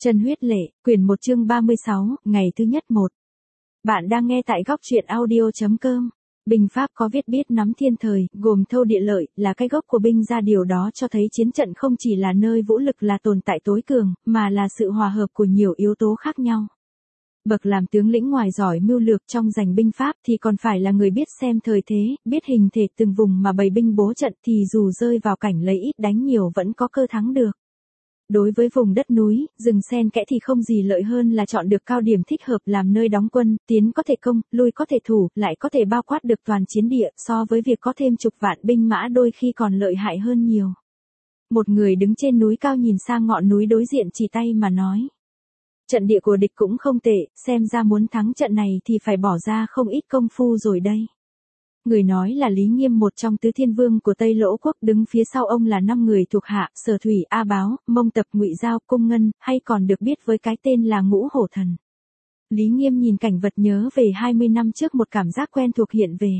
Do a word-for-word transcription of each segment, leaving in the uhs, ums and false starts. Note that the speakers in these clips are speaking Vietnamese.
Chân huyết lệ, quyển một chương ba mươi sáu, ngày thứ nhất một. Bạn đang nghe tại góc truyện audio.com. Binh Pháp có viết biết nắm thiên thời, gồm thâu địa lợi, là cái gốc của binh gia, điều đó cho thấy chiến trận không chỉ là nơi vũ lực là tồn tại tối cường, mà là sự hòa hợp của nhiều yếu tố khác nhau. Bậc làm tướng lĩnh ngoài giỏi mưu lược trong giành binh pháp thì còn phải là người biết xem thời thế, biết hình thể từng vùng mà bày binh bố trận, thì dù rơi vào cảnh lấy ít đánh nhiều vẫn có cơ thắng được. Đối với vùng đất núi, rừng xen kẽ thì không gì lợi hơn là chọn được cao điểm thích hợp làm nơi đóng quân, tiến có thể công, lui có thể thủ, lại có thể bao quát được toàn chiến địa, so với việc có thêm chục vạn binh mã đôi khi còn lợi hại hơn nhiều. Một người đứng trên núi cao nhìn sang ngọn núi đối diện chỉ tay mà nói: trận địa của địch cũng không tệ, xem ra muốn thắng trận này thì phải bỏ ra không ít công phu rồi đây. Người nói là Lý Nghiêm, một trong tứ thiên vương của Tây Lỗ quốc, đứng phía sau ông là năm người thuộc hạ: Sở Thủy, A Báo, Mông Tập, Ngụy Giao, Cung Ngân, hay còn được biết với cái tên là Ngũ Hổ Thần. Lý Nghiêm nhìn cảnh vật nhớ về hai mươi năm trước, một cảm giác quen thuộc hiện về.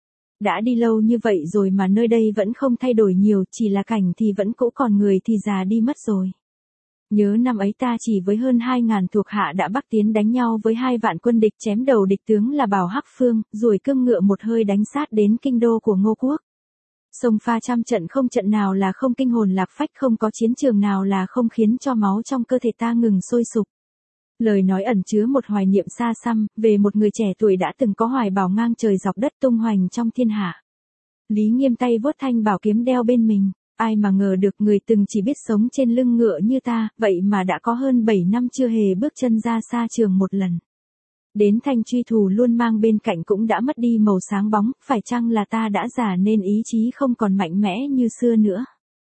Đã đi lâu như vậy rồi mà nơi đây vẫn không thay đổi nhiều, chỉ là cảnh thì vẫn cũ, còn người thì già đi mất rồi. Nhớ năm ấy ta chỉ với hơn hai ngàn thuộc hạ đã bắc tiến đánh nhau với hai vạn quân địch, chém đầu địch tướng là Bảo Hắc Phương, rồi cương ngựa một hơi đánh sát đến kinh đô của Ngô Quốc. Sông pha trăm trận không trận nào là không kinh hồn lạc phách, không có chiến trường nào là không khiến cho máu trong cơ thể ta ngừng sôi sục. Lời nói ẩn chứa một hoài niệm xa xăm, về một người trẻ tuổi đã từng có hoài bão ngang trời dọc đất tung hoành trong thiên hạ. Lý Nghiêm tay vuốt thanh bảo kiếm đeo bên mình. Ai mà ngờ được người từng chỉ biết sống trên lưng ngựa như ta, vậy mà đã có hơn bảy năm chưa hề bước chân ra xa trường một lần. Đến thanh truy thủ luôn mang bên cạnh cũng đã mất đi màu sáng bóng, phải chăng là ta đã già nên ý chí không còn mạnh mẽ như xưa nữa?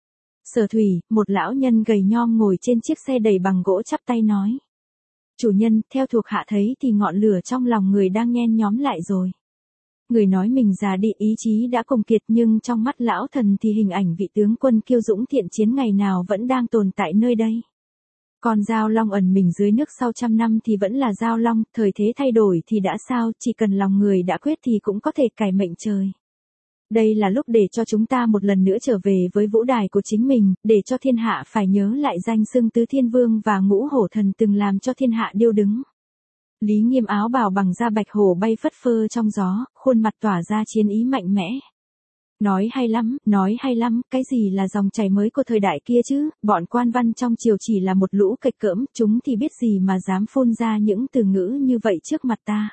Sở Thủy, một lão nhân gầy nhom ngồi trên chiếc xe đầy bằng gỗ, chắp tay nói: chủ nhân, theo thuộc hạ thấy thì ngọn lửa trong lòng người đang nhen nhóm lại rồi. Người nói mình già đi, ý chí đã cùng kiệt, nhưng trong mắt lão thần thì hình ảnh vị tướng quân kiêu dũng thiện chiến ngày nào vẫn đang tồn tại nơi đây. Còn Giao Long ẩn mình dưới nước sau trăm năm thì vẫn là Giao Long, thời thế thay đổi thì đã sao, chỉ cần lòng người đã quyết thì cũng có thể cải mệnh trời. Đây là lúc để cho chúng ta một lần nữa trở về với vũ đài của chính mình, để cho thiên hạ phải nhớ lại danh xưng tứ thiên vương và Ngũ Hổ Thần từng làm cho thiên hạ điêu đứng. Lý Nghiêm áo bào bằng da bạch hổ bay phất phơ trong gió, khuôn mặt tỏa ra chiến ý mạnh mẽ. Nói hay lắm, nói hay lắm, cái gì là dòng chảy mới của thời đại kia chứ, bọn quan văn trong triều chỉ là một lũ kịch cỡm, chúng thì biết gì mà dám phun ra những từ ngữ như vậy trước mặt ta.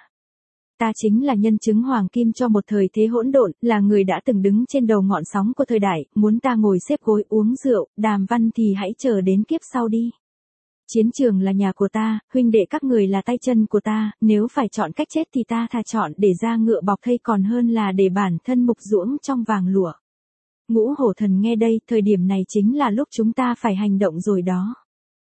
Ta chính là nhân chứng hoàng kim cho một thời thế hỗn độn, là người đã từng đứng trên đầu ngọn sóng của thời đại, muốn ta ngồi xếp gối uống rượu, đàm văn thì hãy chờ đến kiếp sau đi. Chiến trường là nhà của ta, huynh đệ các người là tay chân của ta, nếu phải chọn cách chết thì ta thà chọn để ra ngựa bọc thây còn hơn là để bản thân mục ruỗng trong vàng lụa. Ngũ Hổ Thần nghe đây, thời điểm này chính là lúc chúng ta phải hành động rồi đó.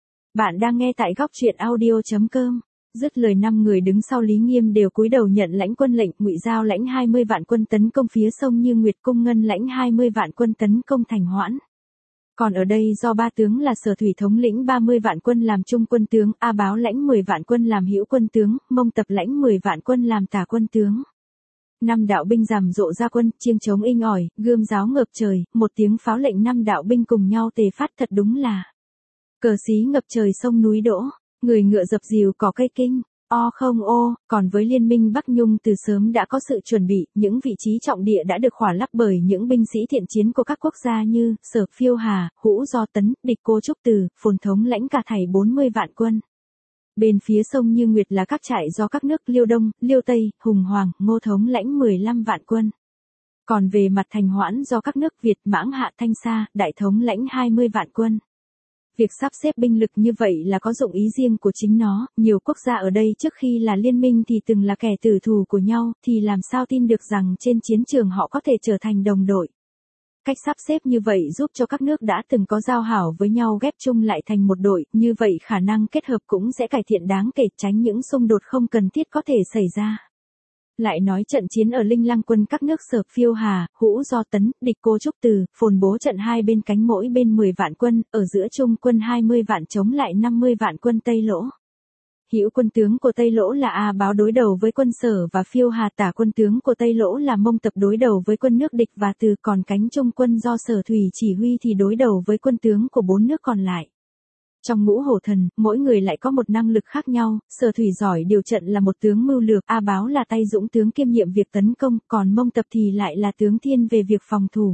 Bạn đang nghe tại góc truyện audio.com. Dứt lời, năm người đứng sau Lý Nghiêm đều cúi đầu nhận lãnh quân lệnh. Ngụy Giao lãnh hai mươi vạn quân tấn công phía sông Như Nguyệt, Cung Ngân lãnh hai mươi vạn quân tấn công thành Hoãn. Còn ở đây do ba tướng là Sở Thủy thống lĩnh ba mươi vạn quân làm trung quân tướng, A Báo lãnh mười vạn quân làm hữu quân tướng, Mông Tập lãnh mười vạn quân làm tả quân tướng. Năm đạo binh rầm rộ ra quân, chiêng trống inh ỏi, gươm giáo ngập trời, một tiếng pháo lệnh năm đạo binh cùng nhau tề phát, thật đúng là cờ xí ngập trời sông núi đỗ, người ngựa dập dìu cỏ cây kinh. O không ô, còn với liên minh Bắc Nhung từ sớm đã có sự chuẩn bị, những vị trí trọng địa đã được khỏa lấp bởi những binh sĩ thiện chiến của các quốc gia như Sở, Phiêu Hà, Hũ Do Tấn, Địch Cô Trúc Từ, Phồn thống lãnh cả thảy bốn mươi vạn quân. Bên phía sông Như Nguyệt là các trại do các nước Liêu Đông, Liêu Tây, Hùng Hoàng, Ngô thống lãnh mười lăm vạn quân. Còn về mặt thành Hoãn do các nước Việt, Mãng Hạ, Thanh Sa, Đại thống lãnh hai mươi vạn quân. Việc sắp xếp binh lực như vậy là có dụng ý riêng của chính nó, nhiều quốc gia ở đây trước khi là liên minh thì từng là kẻ tử thù của nhau, thì làm sao tin được rằng trên chiến trường họ có thể trở thành đồng đội. Cách sắp xếp như vậy giúp cho các nước đã từng có giao hảo với nhau ghép chung lại thành một đội, như vậy khả năng kết hợp cũng sẽ cải thiện đáng kể, tránh những xung đột không cần thiết có thể xảy ra. Lại nói trận chiến ở Linh Lăng quân các nước Sở, Phiêu Hà, Hũ Do Tấn, Địch Cô Trúc Từ, Phồn bố trận hai bên cánh mỗi bên mười vạn quân, ở giữa trung quân hai mươi vạn chống lại năm mươi vạn quân Tây Lỗ. Hữu quân tướng của Tây Lỗ là A Báo đối đầu với quân Sở và Phiêu Hà, tả quân tướng của Tây Lỗ là Mông Tập đối đầu với quân nước địch và Từ, còn cánh trung quân do Sở Thủy chỉ huy thì đối đầu với quân tướng của bốn nước còn lại. Trong ngũ hổ thần, mỗi người lại có một năng lực khác nhau, Sở Thủy giỏi điều trận là một tướng mưu lược, A Báo là tay dũng tướng kiêm nhiệm việc tấn công, còn Mông Tập thì lại là tướng thiên về việc phòng thủ.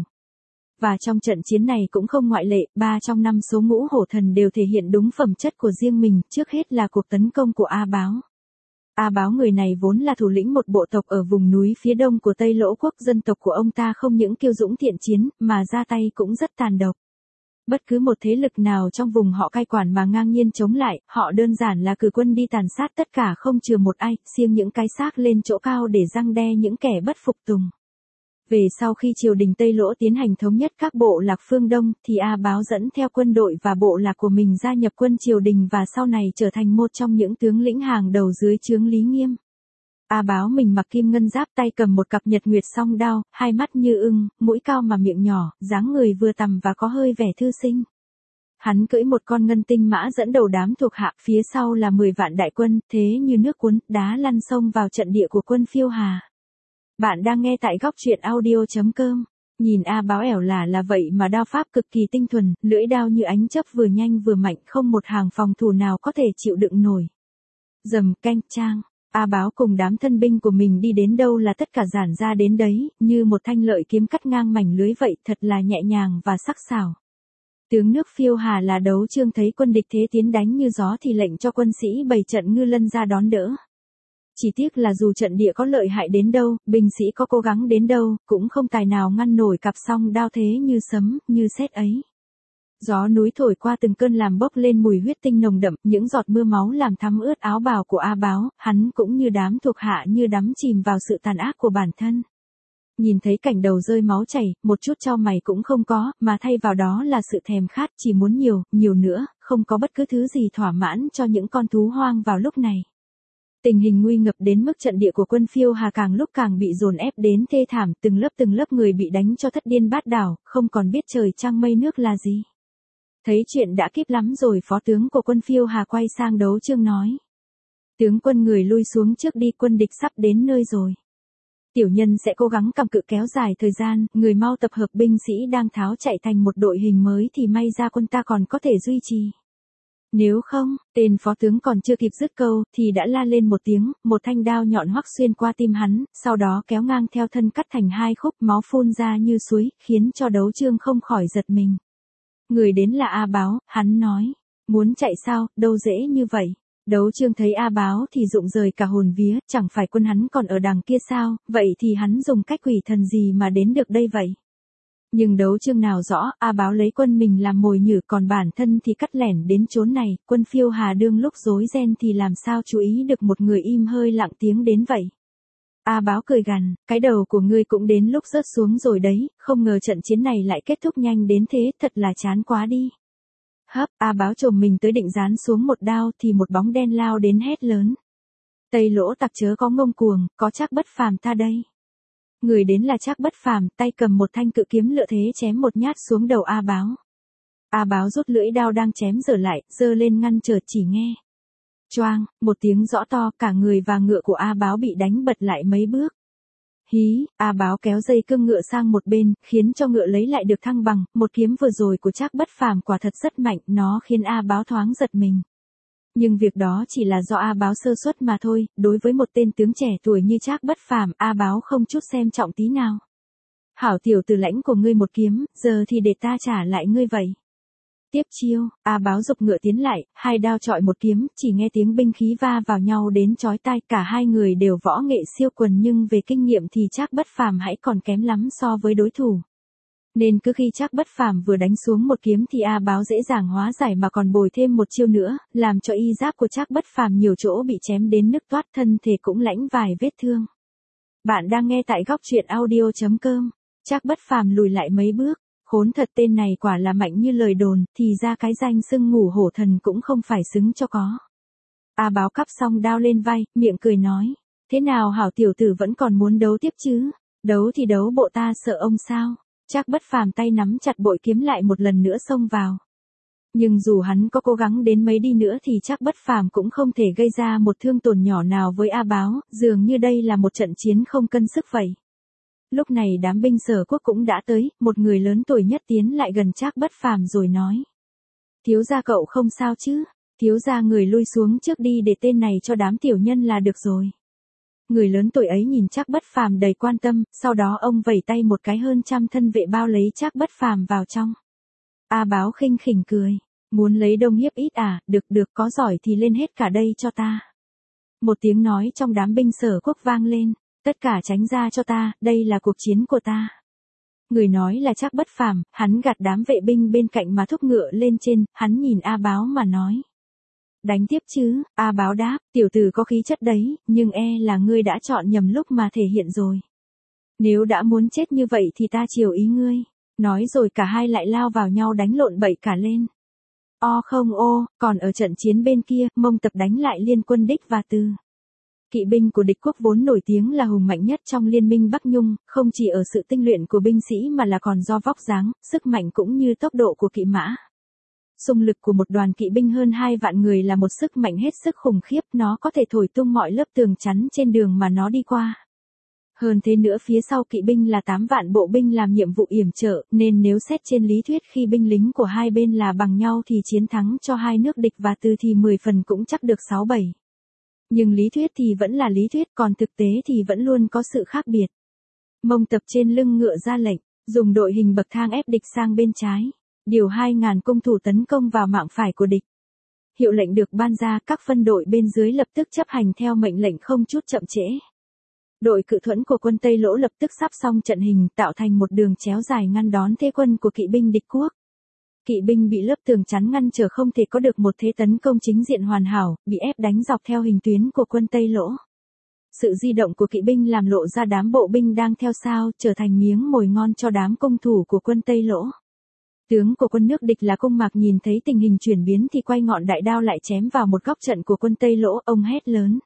Và trong trận chiến này cũng không ngoại lệ, ba trong năm số ngũ hổ thần đều thể hiện đúng phẩm chất của riêng mình, trước hết là cuộc tấn công của A Báo. A Báo người này vốn là thủ lĩnh một bộ tộc ở vùng núi phía đông của Tây Lỗ quốc, dân tộc của ông ta không những kiêu dũng thiện chiến, mà ra tay cũng rất tàn độc. Bất cứ một thế lực nào trong vùng họ cai quản mà ngang nhiên chống lại, họ đơn giản là cử quân đi tàn sát tất cả không chừa một ai, siêng những cái xác lên chỗ cao để răng đe những kẻ bất phục tùng. Về sau khi triều đình Tây Lỗ tiến hành thống nhất các bộ lạc phương Đông, thì A Báo dẫn theo quân đội và bộ lạc của mình gia nhập quân triều đình và sau này trở thành một trong những tướng lĩnh hàng đầu dưới trướng Lý Nghiêm. A Báo mình mặc kim ngân giáp, tay cầm một cặp nhật nguyệt song đao, hai mắt như ưng, mũi cao mà miệng nhỏ, dáng người vừa tầm và có hơi vẻ thư sinh. Hắn cưỡi một con ngân tinh mã dẫn đầu đám thuộc hạ, phía sau là mười vạn đại quân, thế như nước cuốn, đá lăn sông vào trận địa của quân Phiêu Hà. Bạn đang nghe tại góc truyện audio chấm com. Nhìn A Báo ẻo lả là vậy mà đao pháp cực kỳ tinh thuần, lưỡi đao như ánh chớp vừa nhanh vừa mạnh, không một hàng phòng thủ nào có thể chịu đựng nổi. Dầm canh trang, A Báo cùng đám thân binh của mình đi đến đâu là tất cả giản ra đến đấy, như một thanh lợi kiếm cắt ngang mảnh lưới vậy, thật là nhẹ nhàng và sắc sảo. Tướng nước Phiêu Hà là Đấu Trương thấy quân địch thế tiến đánh như gió thì lệnh cho quân sĩ bày trận ngư lân ra đón đỡ. Chỉ tiếc là dù trận địa có lợi hại đến đâu, binh sĩ có cố gắng đến đâu, cũng không tài nào ngăn nổi cặp song đao thế như sấm, như sét ấy. Gió núi thổi qua từng cơn làm bốc lên mùi huyết tinh nồng đậm, những giọt mưa máu làm thấm ướt áo bào của A Báo, hắn cũng như đám thuộc hạ như đắm chìm vào sự tàn ác của bản thân. Nhìn thấy cảnh đầu rơi máu chảy, một chút chau mày cũng không có, mà thay vào đó là sự thèm khát, chỉ muốn nhiều, nhiều nữa, không có bất cứ thứ gì thỏa mãn cho những con thú hoang vào lúc này. Tình hình nguy ngập đến mức trận địa của quân Phiêu Hà càng lúc càng bị dồn ép đến thê thảm, từng lớp từng lớp người bị đánh cho thất điên bát đảo, không còn biết trời trăng mây nước là gì. Thấy chuyện đã kíp lắm rồi, phó tướng của quân Phiêu Hà quay sang Đấu Trương nói: Tướng quân, người lui xuống trước đi, quân địch sắp đến nơi rồi. Tiểu nhân sẽ cố gắng cầm cự kéo dài thời gian, người mau tập hợp binh sĩ đang tháo chạy thành một đội hình mới thì may ra quân ta còn có thể duy trì. Nếu không, tên phó tướng còn chưa kịp dứt câu, thì đã la lên một tiếng, một thanh đao nhọn hoắc xuyên qua tim hắn, sau đó kéo ngang theo thân cắt thành hai khúc, máu phun ra như suối, khiến cho Đấu Trương không khỏi giật mình. Người đến là A Báo, hắn nói, muốn chạy sao, đâu dễ như vậy. Đấu Trương thấy A Báo thì rụng rời cả hồn vía, chẳng phải quân hắn còn ở đằng kia sao, vậy thì hắn dùng cách quỷ thần gì mà đến được đây vậy? Nhưng Đấu Trương nào rõ, A Báo lấy quân mình làm mồi nhử, còn bản thân thì cắt lẻn đến chốn này, quân Phiêu Hà đương lúc rối ren thì làm sao chú ý được một người im hơi lặng tiếng đến vậy. A Báo cười gằn, cái đầu của ngươi cũng đến lúc rớt xuống rồi đấy, không ngờ trận chiến này lại kết thúc nhanh đến thế, thật là chán quá đi. Hấp, A Báo chồm mình tới định giáng xuống một đao thì một bóng đen lao đến hét lớn. Tây Lỗ tặc chớ có ngông cuồng, có Trác Bất Phàm ta đây. Người đến là Trác Bất Phàm, tay cầm một thanh cự kiếm lựa thế chém một nhát xuống đầu A Báo. A Báo rút lưỡi đao đang chém giở lại, giơ lên ngăn trở, chỉ nghe choang, một tiếng rõ to, cả người và ngựa của A Báo bị đánh bật lại mấy bước. Hí, A Báo kéo dây cương ngựa sang một bên, khiến cho ngựa lấy lại được thăng bằng, một kiếm vừa rồi của Trác Bất Phàm quả thật rất mạnh, nó khiến A Báo thoáng giật mình. Nhưng việc đó chỉ là do A Báo sơ suất mà thôi, đối với một tên tướng trẻ tuổi như Trác Bất Phàm, A Báo không chút xem trọng tí nào. Hảo tiểu tử, lãnh của ngươi một kiếm, giờ thì để ta trả lại ngươi vậy. Tiếp chiêu, A Báo giục ngựa tiến lại, hai đao chọi một kiếm, chỉ nghe tiếng binh khí va vào nhau đến chói tai, cả hai người đều võ nghệ siêu quần nhưng về kinh nghiệm thì Trác Bất Phàm hãy còn kém lắm so với đối thủ. Nên cứ khi Trác Bất Phàm vừa đánh xuống một kiếm thì A Báo dễ dàng hóa giải mà còn bồi thêm một chiêu nữa, làm cho y giáp của Trác Bất Phàm nhiều chỗ bị chém đến nứt toát, thân thể cũng lãnh vài vết thương. Bạn đang nghe tại góc truyện audio chấm com. Trác Bất Phàm lùi lại mấy bước, khốn thật, tên này quả là mạnh như lời đồn, thì ra cái danh xưng ngủ hổ thần cũng không phải xứng cho có. A Báo cắp xong đao lên vai, miệng cười nói, thế nào hảo tiểu tử, vẫn còn muốn đấu tiếp chứ? Đấu thì đấu bộ, ta sợ ông sao? Trác Bất Phàm tay nắm chặt bội kiếm lại một lần nữa xông vào. Nhưng dù hắn có cố gắng đến mấy đi nữa thì Trác Bất Phàm cũng không thể gây ra một thương tổn nhỏ nào với A Báo, dường như đây là một trận chiến không cân sức vậy. Lúc này đám binh Sở Quốc cũng đã tới, một người lớn tuổi nhất tiến lại gần Trác Bất Phàm rồi nói. Thiếu gia cậu không sao chứ? Thiếu gia người lui xuống trước đi để tên này cho đám tiểu nhân là được rồi. Người lớn tuổi ấy nhìn Trác Bất Phàm đầy quan tâm, sau đó ông vẩy tay một cái, hơn trăm thân vệ bao lấy Trác Bất Phàm vào trong. A Báo khinh khỉnh cười, muốn lấy đông hiếp ít à, được được, có giỏi thì lên hết cả đây cho ta. Một tiếng nói trong đám binh Sở Quốc vang lên, tất cả tránh ra cho ta, đây là cuộc chiến của ta. Người nói là Trác Bất Phàm, hắn gạt đám vệ binh bên cạnh mà thúc ngựa lên trên, hắn nhìn A Báo mà nói. Đánh tiếp chứ? A Báo đáp, tiểu tử có khí chất đấy, nhưng e là ngươi đã chọn nhầm lúc mà thể hiện rồi. Nếu đã muốn chết như vậy thì ta chiều ý ngươi. Nói rồi cả hai lại lao vào nhau đánh lộn bậy cả lên. O không ô, còn ở trận chiến bên kia, Mông Tập đánh lại liên quân Đích và Từ. Kỵ binh của địch quốc vốn nổi tiếng là hùng mạnh nhất trong liên minh Bắc Nhung, không chỉ ở sự tinh luyện của binh sĩ mà là còn do vóc dáng, sức mạnh cũng như tốc độ của kỵ mã. Xung lực của một đoàn kỵ binh hơn hai vạn người là một sức mạnh hết sức khủng khiếp, nó có thể thổi tung mọi lớp tường chắn trên đường mà nó đi qua. Hơn thế nữa, phía sau kỵ binh là tám vạn bộ binh làm nhiệm vụ yểm trợ, nên nếu xét trên lý thuyết khi binh lính của hai bên là bằng nhau thì chiến thắng cho hai nước Địch và Từ thì mười phần cũng chắc được sáu bảy. Nhưng lý thuyết thì vẫn là lý thuyết, còn thực tế thì vẫn luôn có sự khác biệt. Mông Tập trên lưng ngựa ra lệnh, dùng đội hình bậc thang ép địch sang bên trái, điều hai ngàn cung thủ tấn công vào mảng phải của địch. Hiệu lệnh được ban ra, các phân đội bên dưới lập tức chấp hành theo mệnh lệnh không chút chậm trễ. Đội cự thuẫn của quân Tây Lỗ lập tức sắp xong trận hình, tạo thành một đường chéo dài ngăn đón thế quân của kỵ binh địch quốc. Kỵ binh bị lớp tường chắn ngăn trở không thể có được một thế tấn công chính diện hoàn hảo, bị ép đánh dọc theo hình tuyến của quân Tây Lỗ. Sự di động của kỵ binh làm lộ ra đám bộ binh đang theo sau, trở thành miếng mồi ngon cho đám cung thủ của quân Tây Lỗ. Tướng của quân nước địch là Cung Mạc nhìn thấy tình hình chuyển biến thì quay ngọn đại đao lại chém vào một góc trận của quân Tây Lỗ, ông hét lớn.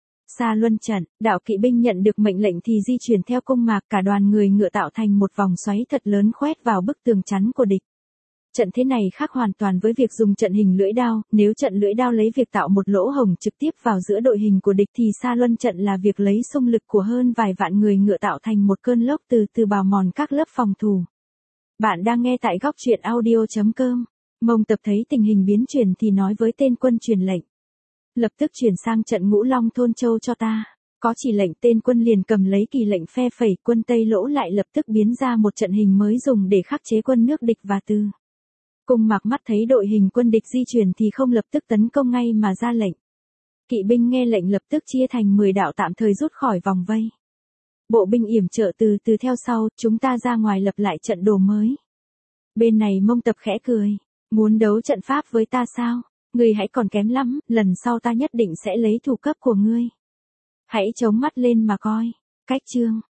Xa luân trận, đạo kỵ binh nhận được mệnh lệnh thì di chuyển theo Cung Mạc, cả đoàn người ngựa tạo thành một vòng xoáy thật lớn khoét vào bức tường chắn của địch. Trận thế này khác hoàn toàn với việc dùng trận hình lưỡi đao, nếu trận lưỡi đao lấy việc tạo một lỗ hổng trực tiếp vào giữa đội hình của địch thì xa luân trận là việc lấy xung lực của hơn vài vạn người ngựa tạo thành một cơn lốc từ từ bào mòn các lớp phòng thủ. Bạn đang nghe tại góc truyện audio chấm com. Mông Tập thấy tình hình biến chuyển thì nói với tên quân truyền lệnh. Lập tức chuyển sang trận Ngũ Long Thôn Châu cho ta. Có chỉ lệnh, tên quân liền cầm lấy kỳ lệnh phe phẩy, quân Tây Lỗ lại lập tức biến ra một trận hình mới dùng để khắc chế quân nước địch và Từ. Cung Mạc mắt thấy đội hình quân địch di chuyển thì không lập tức tấn công ngay mà ra lệnh. Kỵ binh nghe lệnh lập tức chia thành mười đạo tạm thời rút khỏi vòng vây. Bộ binh yểm trợ từ từ theo sau, chúng ta ra ngoài lập lại trận đồ mới. Bên này Mông Tập khẽ cười. Muốn đấu trận pháp với ta sao? Ngươi hãy còn kém lắm, lần sau ta nhất định sẽ lấy thủ cấp của ngươi. Hãy chống mắt lên mà coi. Cách chương.